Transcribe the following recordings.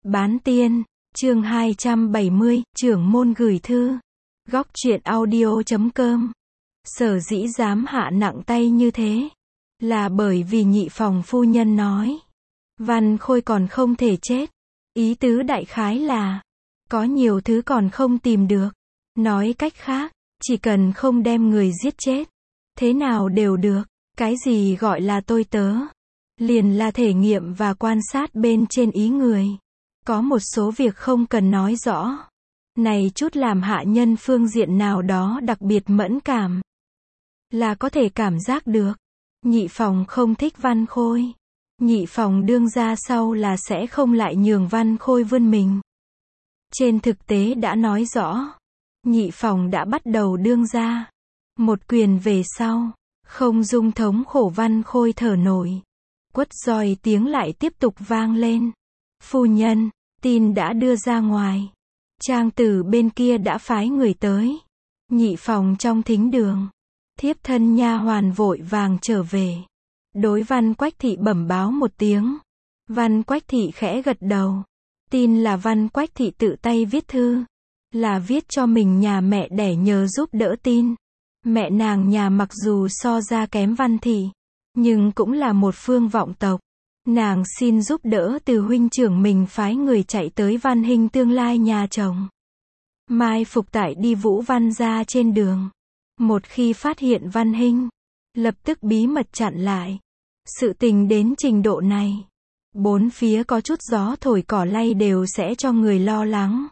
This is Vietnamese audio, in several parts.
Bán tiên, chương 270, trưởng môn gửi thư. Góc truyện audio.com. Sở dĩ dám hạ nặng tay như thế, là bởi vì nhị phòng phu nhân nói, Văn Khôi còn không thể chết. Ý tứ đại khái là, có nhiều thứ còn không tìm được. Nói cách khác, chỉ cần không đem người giết chết, thế nào đều được. Cái gì gọi là tôi tớ? Liền là thể nghiệm và quan sát bên trên ý người. Có một số việc không cần nói rõ. Này chút làm hạ nhân phương diện nào đó đặc biệt mẫn cảm, là có thể cảm giác được. Nhị phòng không thích Văn Khôi. Nhị phòng đương ra sau là sẽ không lại nhường Văn Khôi vươn mình. Trên thực tế đã nói rõ, nhị phòng đã bắt đầu đương ra. Một quyền về sau, không dung thống khổ Văn Khôi thở nổi. Quất roi tiếng lại tiếp tục vang lên. Phu nhân, tin đã đưa ra ngoài. Trang tử bên kia đã phái người tới. Nhị phòng trong thính đường, thiếp thân nha hoàn vội vàng trở về. Đối Văn Quách thị bẩm báo một tiếng. Văn Quách thị khẽ gật đầu. Tin là Văn Quách thị tự tay viết thư, là viết cho mình nhà mẹ đẻ nhờ giúp đỡ tin. Mẹ nàng nhà mặc dù so ra kém Văn thị, nhưng cũng là một phương vọng tộc. Nàng xin giúp đỡ từ huynh trưởng mình phái người chạy tới Văn Hinh tương lai nhà chồng. Mai phục tại đi Vũ Văn gia trên đường. Một khi phát hiện Văn Hinh, lập tức bí mật chặn lại. Sự tình đến trình độ này, bốn phía có chút gió thổi cỏ lay đều sẽ cho người lo lắng.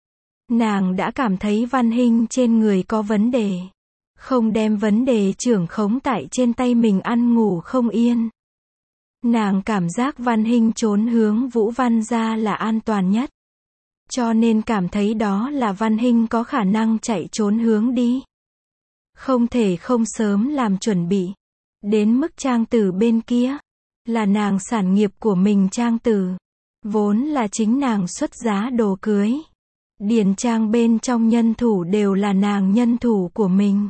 Nàng đã cảm thấy Văn Hinh trên người có vấn đề. Không đem vấn đề trưởng khống tại trên tay mình ăn ngủ không yên. Nàng cảm giác Văn Hinh trốn hướng Vũ Văn gia là an toàn nhất. Cho nên cảm thấy đó là Văn Hinh có khả năng chạy trốn hướng đi. Không thể không sớm làm chuẩn bị. Đến mức Trang tử bên kia, là nàng sản nghiệp của mình. Trang tử vốn là chính nàng xuất giá đồ cưới. Điền trang bên trong nhân thủ đều là nàng nhân thủ của mình.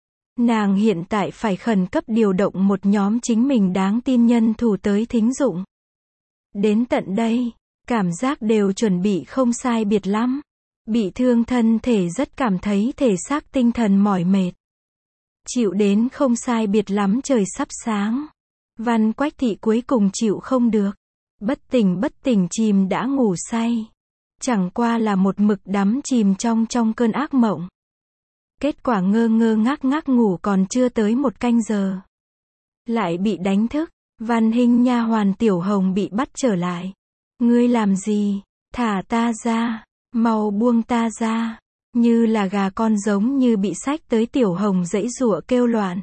Nàng hiện tại phải khẩn cấp điều động một nhóm chính mình đáng tin nhân thủ tới thính dụng. Đến tận đây, cảm giác đều chuẩn bị không sai biệt lắm. Bị thương thân thể rất cảm thấy thể xác tinh thần mỏi mệt. Chịu đến không sai biệt lắm trời sắp sáng. Văn Quách thị cuối cùng chịu không được. Bất tỉnh chìm đã ngủ say. Chẳng qua là một mực đắm chìm trong cơn ác mộng. Kết quả ngơ ngác ngủ còn chưa tới một canh giờ, lại bị đánh thức. Văn Hinh nha hoàn Tiểu Hồng bị bắt trở lại. Ngươi làm gì? Thả ta ra, mau buông ta ra. Như là gà con giống như bị xách tới. Tiểu Hồng giãy giụa kêu loạn.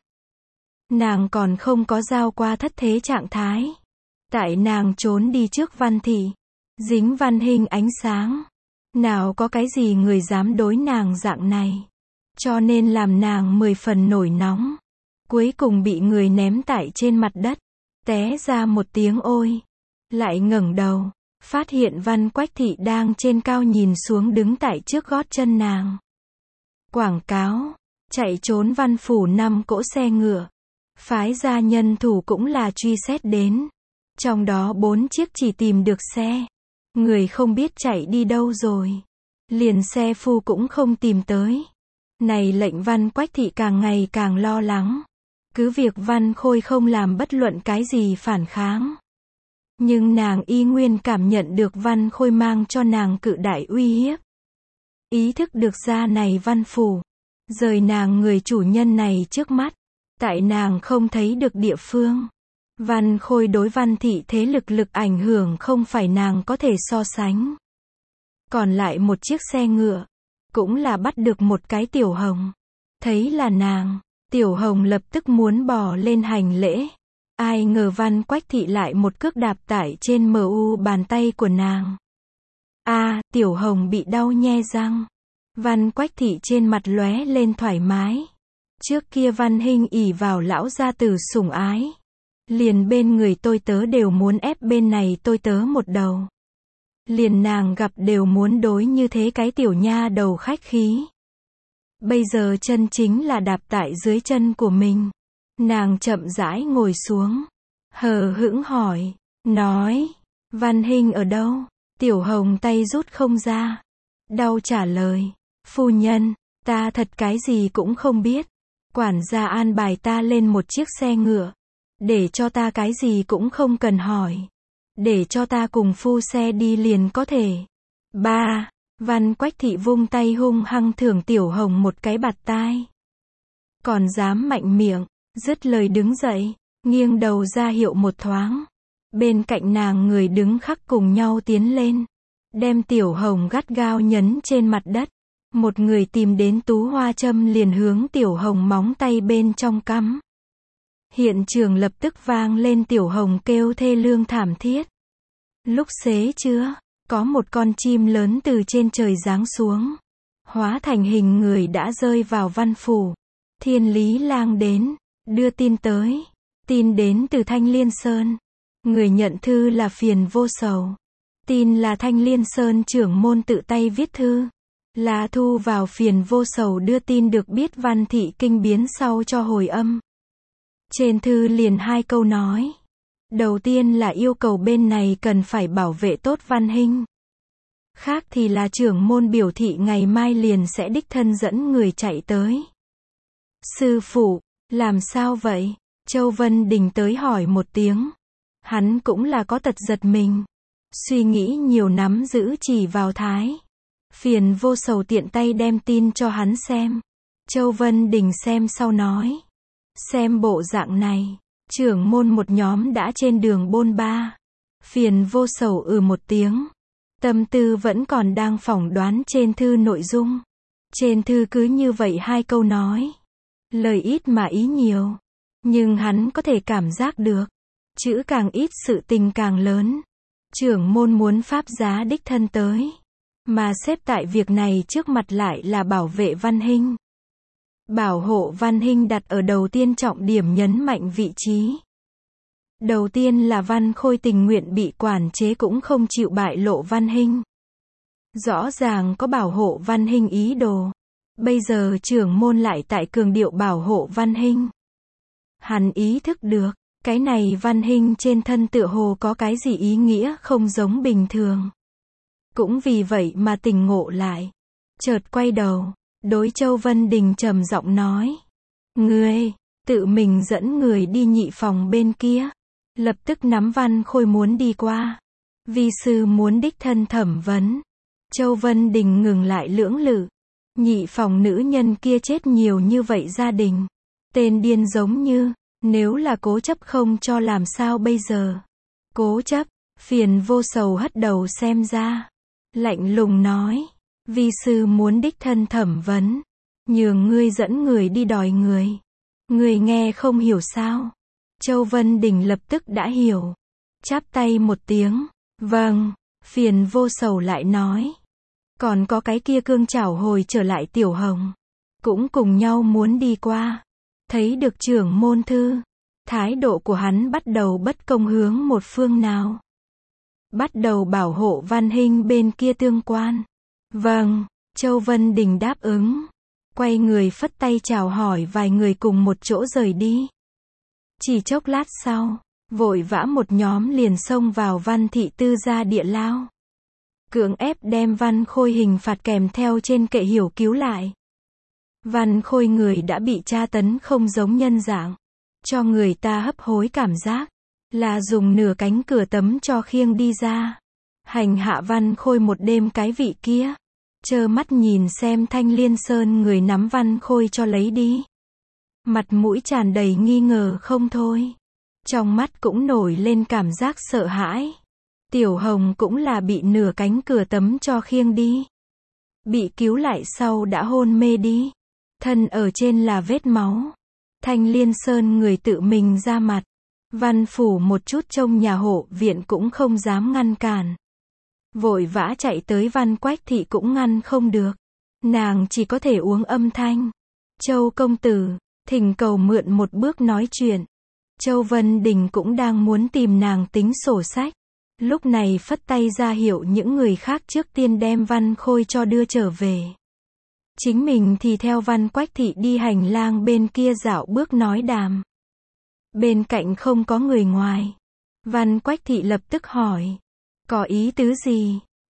Nàng còn không có giao qua thất thế trạng thái. Tại nàng trốn đi trước Văn thị, dính Văn Hinh ánh sáng. Nào có cái gì người dám đối nàng dạng này. Cho nên làm nàng 10 phần nổi nóng. Cuối cùng bị người ném tại trên mặt đất. Té ra một tiếng ôi. Lại ngẩng đầu, phát hiện Văn Quách thị đang trên cao nhìn xuống đứng tại trước gót chân nàng. Quảng cáo, chạy trốn Văn phủ 5 cỗ xe ngựa. Phái gia nhân thủ cũng là truy xét đến. Trong đó 4 chiếc chỉ tìm được xe. Người không biết chạy đi đâu rồi. Liền xe phu cũng không tìm tới. Này lệnh Văn Quách thị càng ngày càng lo lắng. Cứ việc Văn Khôi không làm bất luận cái gì phản kháng, nhưng nàng y nguyên cảm nhận được Văn Khôi mang cho nàng cự đại uy hiếp. Ý thức được ra này Văn phủ, rời nàng người chủ nhân này trước mắt. Tại nàng không thấy được địa phương, Văn Khôi đối Văn thị thế lực ảnh hưởng không phải nàng có thể so sánh. Còn lại một chiếc xe ngựa, cũng là bắt được một cái Tiểu Hồng. Thấy là nàng, Tiểu Hồng lập tức muốn bò lên hành lễ. Ai ngờ Văn Quách thị lại một cước đạp tại trên mu bàn tay của nàng. Tiểu Hồng bị đau nhe răng. Văn Quách thị trên mặt lóe lên thoải mái. Trước kia Văn Hinh ỷ vào lão gia tử sủng ái, liền bên người tôi tớ đều muốn ép bên này tôi tớ một đầu. Liền nàng gặp đều muốn đối như thế cái tiểu nha đầu khách khí. Bây giờ chân chính là đạp tại dưới chân của mình. Nàng chậm rãi ngồi xuống, hờ hững hỏi, nói, Văn Hinh ở đâu? Tiểu Hồng tay rút không ra. Đau trả lời. Phu nhân, ta thật cái gì cũng không biết. Quản gia an bài ta lên một chiếc xe ngựa. Để cho ta cái gì cũng không cần hỏi. Để cho ta cùng phu xe đi liền có thể. Ba, Văn Quách Thị vung tay hung hăng thưởng Tiểu Hồng một cái bạt tai. Còn dám mạnh miệng, dứt lời đứng dậy, nghiêng đầu ra hiệu một thoáng. Bên cạnh nàng người đứng khắc cùng nhau tiến lên. Đem Tiểu Hồng gắt gao nhấn trên mặt đất. Một người tìm đến tú hoa châm liền hướng Tiểu Hồng móng tay bên trong cắm. Hiện trường lập tức vang lên Tiểu Hồng kêu thê lương thảm thiết. Lúc xế trưa, có một con chim lớn từ trên trời giáng xuống. Hóa thành hình người đã rơi vào văn phủ. Thiên Lý Lang đến, đưa tin tới. Tin đến từ Thanh Liên Sơn. Người nhận thư là Phiền Vô Sầu. Tin là Thanh Liên Sơn trưởng môn tự tay viết thư. Là thu vào Phiền Vô Sầu đưa tin được biết Văn Thị kinh biến sau cho hồi âm. Trên thư liền 2 câu nói. Đầu tiên là yêu cầu bên này cần phải bảo vệ tốt Văn Hinh. Khác thì là trưởng môn biểu thị ngày mai liền sẽ đích thân dẫn người chạy tới. Sư phụ, làm sao vậy? Châu Vân Đình tới hỏi một tiếng. Hắn cũng là có tật giật mình. Suy nghĩ nhiều nắm giữ chỉ vào thái. Phiền Vô Sầu tiện tay đem tin cho hắn xem. Châu Vân Đình xem sau nói. Xem bộ dạng này, trưởng môn một nhóm đã trên đường bôn ba. Phiền Vô Sầu một tiếng. Tâm tư vẫn còn đang phỏng đoán trên thư nội dung. Trên thư cứ như vậy 2 câu nói. Lời ít mà ý nhiều. Nhưng hắn có thể cảm giác được. Chữ càng ít sự tình càng lớn. Trưởng môn muốn pháp giá đích thân tới. Mà xếp tại việc này trước mặt lại là bảo vệ Văn Hinh. Bảo hộ Văn Hinh đặt ở đầu tiên trọng điểm nhấn mạnh vị trí. Đầu tiên là Văn Khôi tình nguyện bị quản chế cũng không chịu bại lộ Văn Hinh. Rõ ràng có bảo hộ Văn Hinh ý đồ. Bây giờ trưởng môn lại tại cường điệu bảo hộ Văn Hinh. Hắn ý thức được, cái này Văn Hinh trên thân tựa hồ có cái gì ý nghĩa không giống bình thường. Cũng vì vậy mà tỉnh ngộ lại. Chợt quay đầu, đối Châu Vân Đình trầm giọng nói. Ngươi, tự mình dẫn người đi nhị phòng bên kia. Lập tức nắm Văn Khôi muốn đi qua. Vi sư muốn đích thân thẩm vấn. Châu Vân Đình ngừng lại lưỡng lự. Nhị phòng nữ nhân kia chết nhiều như vậy gia đình. Tên điên giống như, nếu là cố chấp không cho làm sao bây giờ. Cố chấp, Phiền Vô Sầu hất đầu xem ra. Lạnh lùng nói, vi sư muốn đích thân thẩm vấn. Nhường ngươi dẫn người đi đòi người. Ngươi nghe không hiểu sao? Châu Vân Đình lập tức đã hiểu. Chắp tay một tiếng. Vâng, Phiền Vô Sầu lại nói. Còn có cái kia cương chảo hồi trở lại Tiểu Hồng. Cũng cùng nhau muốn đi qua. Thấy được trưởng môn thư. Thái độ của hắn bắt đầu bất công hướng một phương nào. Bắt đầu bảo hộ Văn Hinh bên kia tương quan. Vâng, Châu Vân Đình đáp ứng. Quay người phất tay chào hỏi vài người cùng một chỗ rời đi. Chỉ chốc lát sau, vội vã một nhóm liền xông vào Văn Thị Tư gia địa lao. Cưỡng ép đem Văn Khôi hình phạt kèm theo trên kệ hiểu cứu lại. Văn Khôi người đã bị tra tấn không giống nhân dạng. Cho người ta hấp hối cảm giác. Là dùng nửa cánh cửa tấm cho khiêng đi ra. Hành hạ Văn Khôi một đêm cái vị kia. Trơ mắt nhìn xem Thanh Liên Sơn người nắm Văn Khôi cho lấy đi. Mặt mũi tràn đầy nghi ngờ không thôi. Trong mắt cũng nổi lên cảm giác sợ hãi. Tiểu Hồng cũng là bị nửa cánh cửa tấm cho khiêng đi. Bị cứu lại sau đã hôn mê đi. Thân ở trên là vết máu. Thanh Liên Sơn người tự mình ra mặt. Văn phủ một chút trông nhà hộ viện cũng không dám ngăn cản. Vội vã chạy tới Văn Quách Thị cũng ngăn không được. Nàng chỉ có thể uống âm thanh. Châu công tử, thỉnh cầu mượn một bước nói chuyện. Châu Vân Đình cũng đang muốn tìm nàng tính sổ sách. Lúc này phất tay ra hiệu những người khác trước tiên đem Văn Khôi cho đưa trở về. Chính mình thì theo Văn Quách Thị đi hành lang bên kia dạo bước nói đàm. Bên cạnh không có người ngoài. Văn Quách Thị lập tức hỏi. Có ý tứ gì?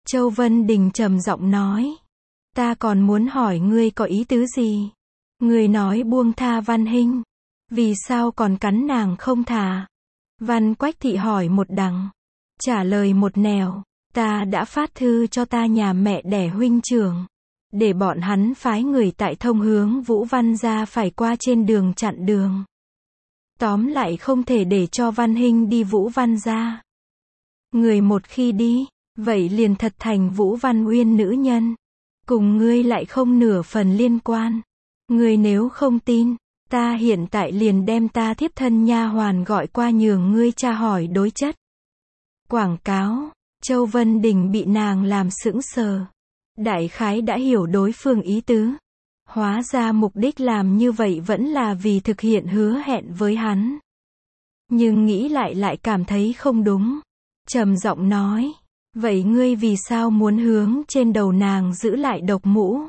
Châu Vân Đình trầm giọng nói. Ta còn muốn hỏi ngươi có ý tứ gì? Ngươi nói buông tha Văn Hinh. Vì sao còn cắn nàng không thả? Văn Quách Thị hỏi một đằng. Trả lời một nẻo. Ta đã phát thư cho ta nhà mẹ đẻ huynh trưởng. Để bọn hắn phái người tại thông hướng Vũ Văn gia phải qua trên đường chặn đường. Tóm lại không thể để cho Văn Hinh đi Vũ Văn gia. Người một khi đi, vậy liền thật thành Vũ Văn Uyên nữ nhân. Cùng ngươi lại không nửa phần liên quan. Ngươi nếu không tin, ta hiện tại liền đem ta thiếp thân nha hoàn gọi qua nhường ngươi tra hỏi đối chất. Quảng cáo. Châu Vân Đình bị nàng làm sững sờ. Đại khái đã hiểu đối phương ý tứ. Hóa ra mục đích làm như vậy vẫn là vì thực hiện hứa hẹn với hắn. Nhưng nghĩ lại cảm thấy không đúng. Trầm giọng nói. Vậy ngươi vì sao muốn hướng trên đầu nàng giữ lại độc mũ?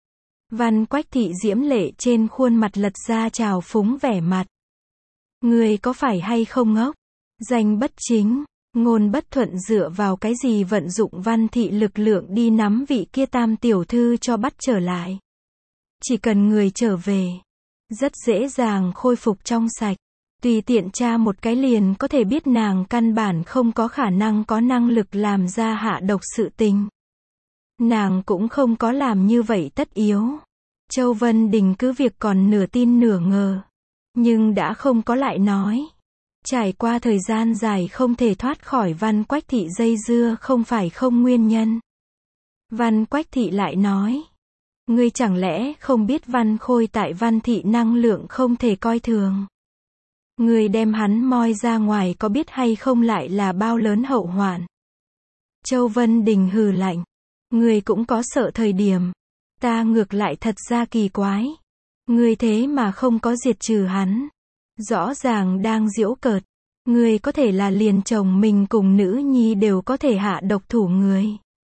Văn Quách Thị diễm lệ trên khuôn mặt lật ra trào phúng vẻ mặt. Ngươi có phải hay không ngốc? Danh bất chính, ngôn bất thuận, dựa vào cái gì vận dụng Văn Thị lực lượng đi nắm vị kia tam tiểu thư cho bắt trở lại? Chỉ cần người trở về, rất dễ dàng khôi phục trong sạch. Tùy tiện tra một cái liền có thể biết nàng căn bản không có khả năng có năng lực làm ra hạ độc sự tình. Nàng cũng không có làm như vậy tất yếu. Châu Vân Đình cứ việc còn nửa tin nửa ngờ. Nhưng đã không có lại nói. Trải qua thời gian dài không thể thoát khỏi Văn Quách Thị dây dưa không phải không nguyên nhân. Văn Quách Thị lại nói. Ngươi chẳng lẽ không biết Văn Khôi tại Văn Thị năng lượng không thể coi thường. Ngươi đem hắn moi ra ngoài có biết hay không lại là bao lớn hậu hoạn. Châu Vân Đình hừ lạnh. Ngươi cũng có sợ thời điểm. Ta ngược lại thật ra kỳ quái. Ngươi thế mà không có diệt trừ hắn. Rõ ràng đang giễu cợt. Ngươi có thể là liền chồng mình cùng nữ nhi đều có thể hạ độc thủ người.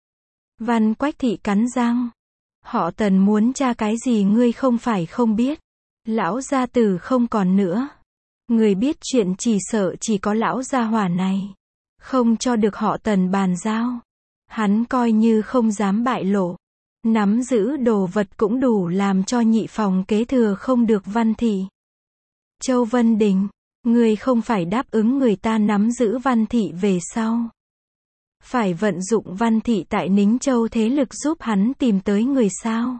Văn Quách Thị cắn răng. Họ Tần muốn tra cái gì ngươi không phải không biết. Lão gia tử không còn nữa. Người biết chuyện chỉ sợ chỉ có lão gia hỏa này. Không cho được họ Tần bàn giao. Hắn coi như không dám bại lộ. Nắm giữ đồ vật cũng đủ làm cho nhị phòng kế thừa không được Văn Thị. Châu Vân Đình, người không phải đáp ứng người ta nắm giữ Văn Thị về sau. Phải vận dụng Văn Thị tại Nính Châu thế lực giúp hắn tìm tới người sao.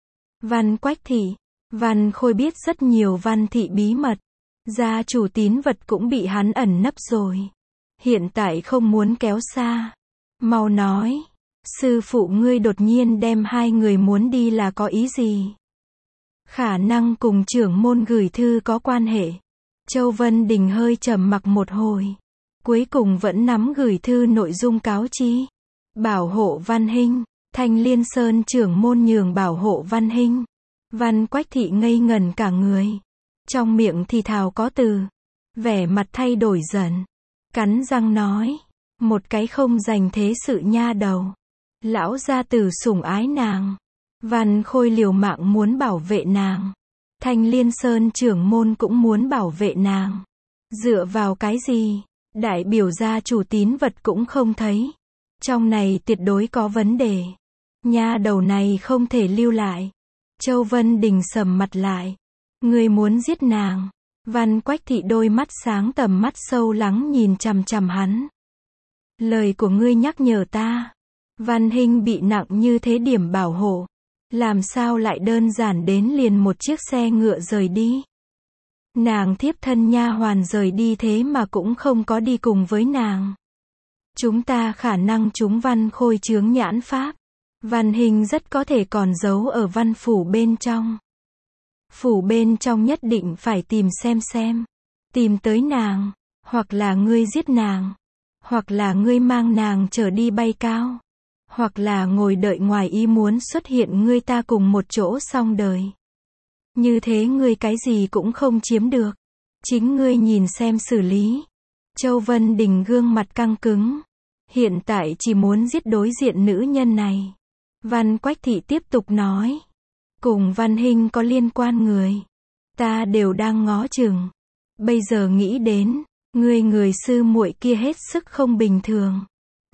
Văn Quách Thị, Văn Khôi biết rất nhiều Văn Thị bí mật. Gia chủ tín vật cũng bị hắn ẩn nấp rồi. Hiện tại không muốn kéo xa. Mau nói, sư phụ ngươi đột nhiên đem hai người muốn đi là có ý gì? Khả năng cùng trưởng môn gửi thư có quan hệ. Châu Vân Đình hơi trầm mặc một hồi. Cuối cùng vẫn nắm gửi thư nội dung cáo chi. Bảo hộ Văn Hinh. Thanh Liên Sơn trưởng môn nhường bảo hộ Văn Hinh. Văn Quách Thị ngây ngẩn cả người. Trong miệng thì thào có từ. Vẻ mặt thay đổi dần. Cắn răng nói. Một cái không dành thế sự nha đầu. Lão gia tử sủng ái nàng. Văn Khôi liều mạng muốn bảo vệ nàng. Thanh Liên Sơn trưởng môn cũng muốn bảo vệ nàng. Dựa vào cái gì? Đại biểu gia chủ tín vật cũng không thấy. Trong này tuyệt đối có vấn đề. Nha đầu này không thể lưu lại. Châu Vân Đình sầm mặt lại. Ngươi muốn giết nàng. Văn Quách Thị đôi mắt sáng tầm mắt sâu lắng nhìn chằm chằm hắn. Lời của ngươi nhắc nhở ta. Văn Hinh bị nặng như thế điểm bảo hộ. Làm sao lại đơn giản đến liền một chiếc xe ngựa rời đi. Nàng thiếp thân nha hoàn rời đi thế mà cũng không có đi cùng với nàng. Chúng ta khả năng chúng Văn Khôi chướng nhãn pháp. Văn Hinh rất có thể còn giấu ở văn phủ bên trong. Phủ bên trong nhất định phải tìm xem. Tìm tới nàng. Hoặc là ngươi giết nàng. Hoặc là ngươi mang nàng trở đi bay cao. Hoặc là ngồi đợi ngoài ý muốn xuất hiện ngươi ta cùng một chỗ xong đời. Như thế ngươi cái gì cũng không chiếm được. Chính ngươi nhìn xem xử lý. Châu Vân Đình gương mặt căng cứng. Hiện tại chỉ muốn giết đối diện nữ nhân này. Văn Quách Thị tiếp tục nói. Cùng Văn Hinh có liên quan người. Ta đều đang ngó chừng. Bây giờ nghĩ đến. Người sư muội kia hết sức không bình thường.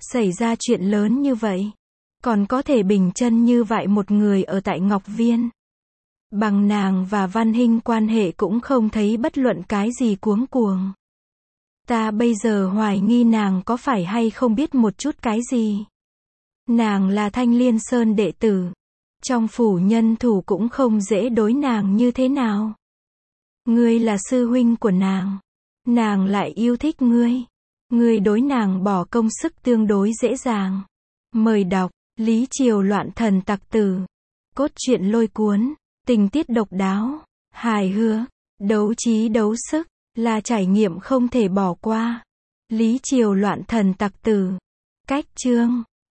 Xảy ra chuyện lớn như vậy. Còn có thể bình chân như vậy một người ở tại Ngọc Viên. Bằng nàng và Văn Hinh quan hệ cũng không thấy bất luận cái gì cuống cuồng. Ta bây giờ hoài nghi nàng có phải hay không biết một chút cái gì. Nàng là Thanh Liên Sơn đệ tử. Trong phủ nhân thủ cũng không dễ đối nàng như thế nào. Ngươi là sư huynh của nàng. Nàng lại yêu thích ngươi. Ngươi đối nàng bỏ công sức tương đối dễ dàng. Mời đọc, Lý Triều loạn thần tặc tử. Cốt truyện lôi cuốn, tình tiết độc đáo, hài hước, đấu trí đấu sức, là trải nghiệm không thể bỏ qua. Lý Triều loạn thần tặc tử. Cách chương